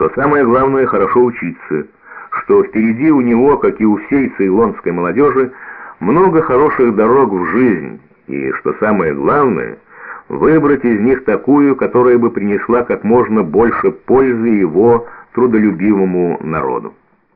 что самое главное — хорошо учиться, что впереди у него, как и у всей цейлонской молодежи, много хороших дорог в жизнь, и, что самое главное, выбрать из них такую, которая бы принесла как можно больше пользы его трудолюбивому народу.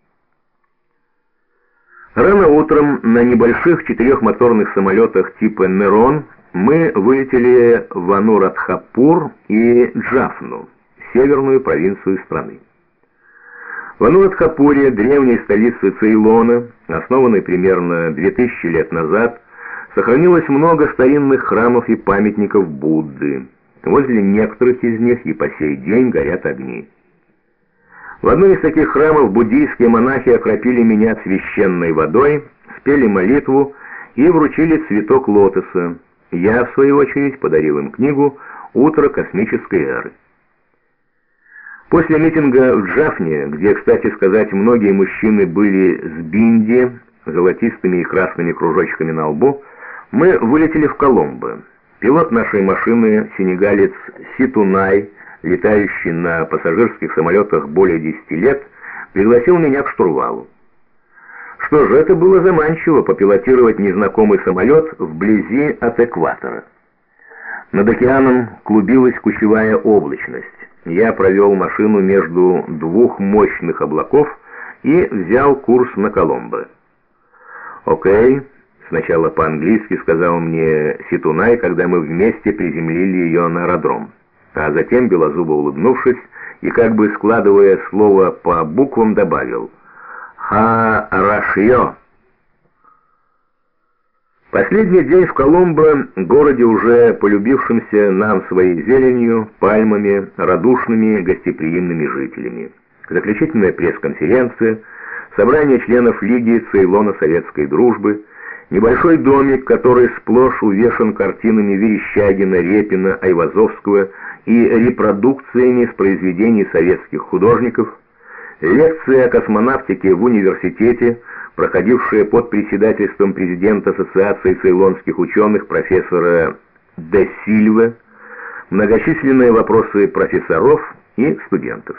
Рано утром на небольших четырехмоторных самолетах типа «Нерон» мы вылетели в Анурадхапур и Джафну, северную провинцию страны. В Анурадхапуре, древней столице Цейлона, основанной примерно 2000 лет назад, сохранилось много старинных храмов и памятников Будды. Возле некоторых из них и по сей день горят огни. В одном из таких храмов буддийские монахи окропили меня священной водой, спели молитву и вручили цветок лотоса. Я, в свою очередь, подарил им книгу «Утро космической эры». После митинга в Джафне, где, кстати сказать, многие мужчины были с бинди, золотистыми и красными кружочками на лбу, мы вылетели в Коломбо. Пилот нашей машины, сенегалец Ситунай, летающий на пассажирских самолетах более 10 лет, пригласил меня к штурвалу. Что же, это было заманчиво — попилотировать незнакомый самолет вблизи от экватора. Над океаном клубилась кучевая облачность. Я провел машину между двух мощных облаков и взял курс на Коломбо. «Окей», — сначала по-английски сказал мне Ситунай, когда мы вместе приземлили ее на аэродром, а затем, белозубо улыбнувшись и как бы складывая слово по буквам, добавил «Ха-рашьё». Последний день в Коломбо, городе, уже полюбившемся нам своей зеленью, пальмами, радушными, гостеприимными жителями. Заключительная пресс-конференция, собрание членов Лиги Цейлона-Советской дружбы, небольшой домик, который сплошь увешан картинами Верещагина, Репина, Айвазовского и репродукциями с произведений советских художников, лекция о космонавтике в университете, проходившая под председательством президента Ассоциации цейлонских ученых профессора Де Сильвы, многочисленные вопросы профессоров и студентов.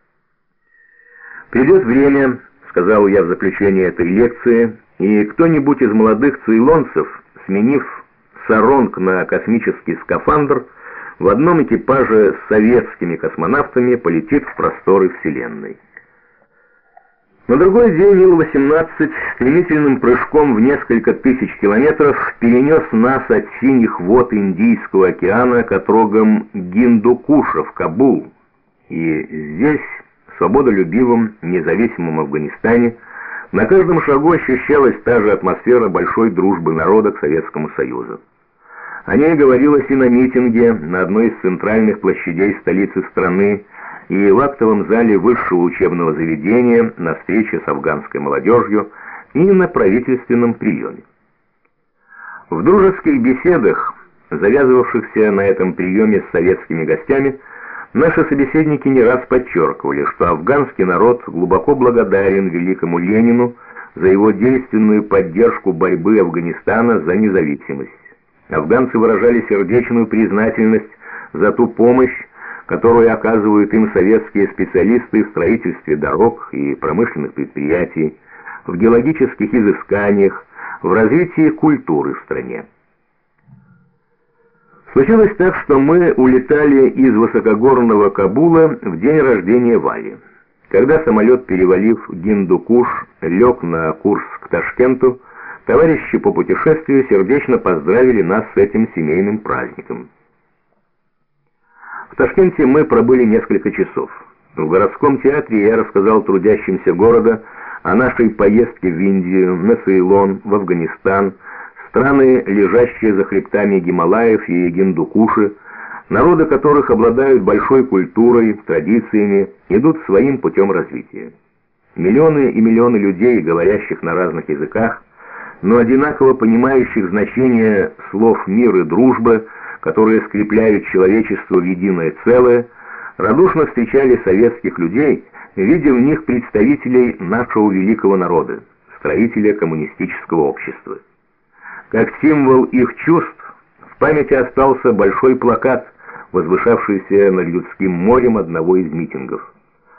«Придет время, — сказал я в заключении этой лекции, — и кто-нибудь из молодых цейлонцев, сменив саронг на космический скафандр, в одном экипаже с советскими космонавтами полетит в просторы Вселенной». На другой день Ил-18 стремительным прыжком в несколько тысяч километров перенес нас от синих вод Индийского океана к отрогам Гиндукуша в Кабул. И здесь, в свободолюбивом, независимом Афганистане, на каждом шагу ощущалась та же атмосфера большой дружбы народа к Советскому Союзу. О ней говорилось и на митинге на одной из центральных площадей столицы страны, и в актовом зале высшего учебного заведения, на встрече с афганской молодежью и на правительственном приеме. В дружеских беседах, завязывавшихся на этом приеме с советскими гостями, наши собеседники не раз подчеркивали, что афганский народ глубоко благодарен великому Ленину за его действенную поддержку борьбы Афганистана за независимость. Афганцы выражали сердечную признательность за ту помощь, которую оказывают им советские специалисты в строительстве дорог и промышленных предприятий, в геологических изысканиях, в развитии культуры в стране. Случилось так, что мы улетали из высокогорного Кабула в день рождения Вали. Когда самолет, перевалив Гиндукуш, лег на курс к Ташкенту, товарищи по путешествию сердечно поздравили нас с этим семейным праздником. В Ташкенте мы пробыли несколько часов. В городском театре я рассказал трудящимся города о нашей поездке в Индию, на Цейлон, в Афганистан, страны, лежащие за хребтами Гималаев и Гиндукуши, народы которых обладают большой культурой, традициями, идут своим путем развития. Миллионы и миллионы людей, говорящих на разных языках, но одинаково понимающих значение слов «мир» и «дружба», которые скрепляют человечество в единое целое, радушно встречали советских людей, видя в них представителей нашего великого народа, строителя коммунистического общества. Как символ их чувств в памяти остался большой плакат, возвышавшийся над людским морем одного из митингов.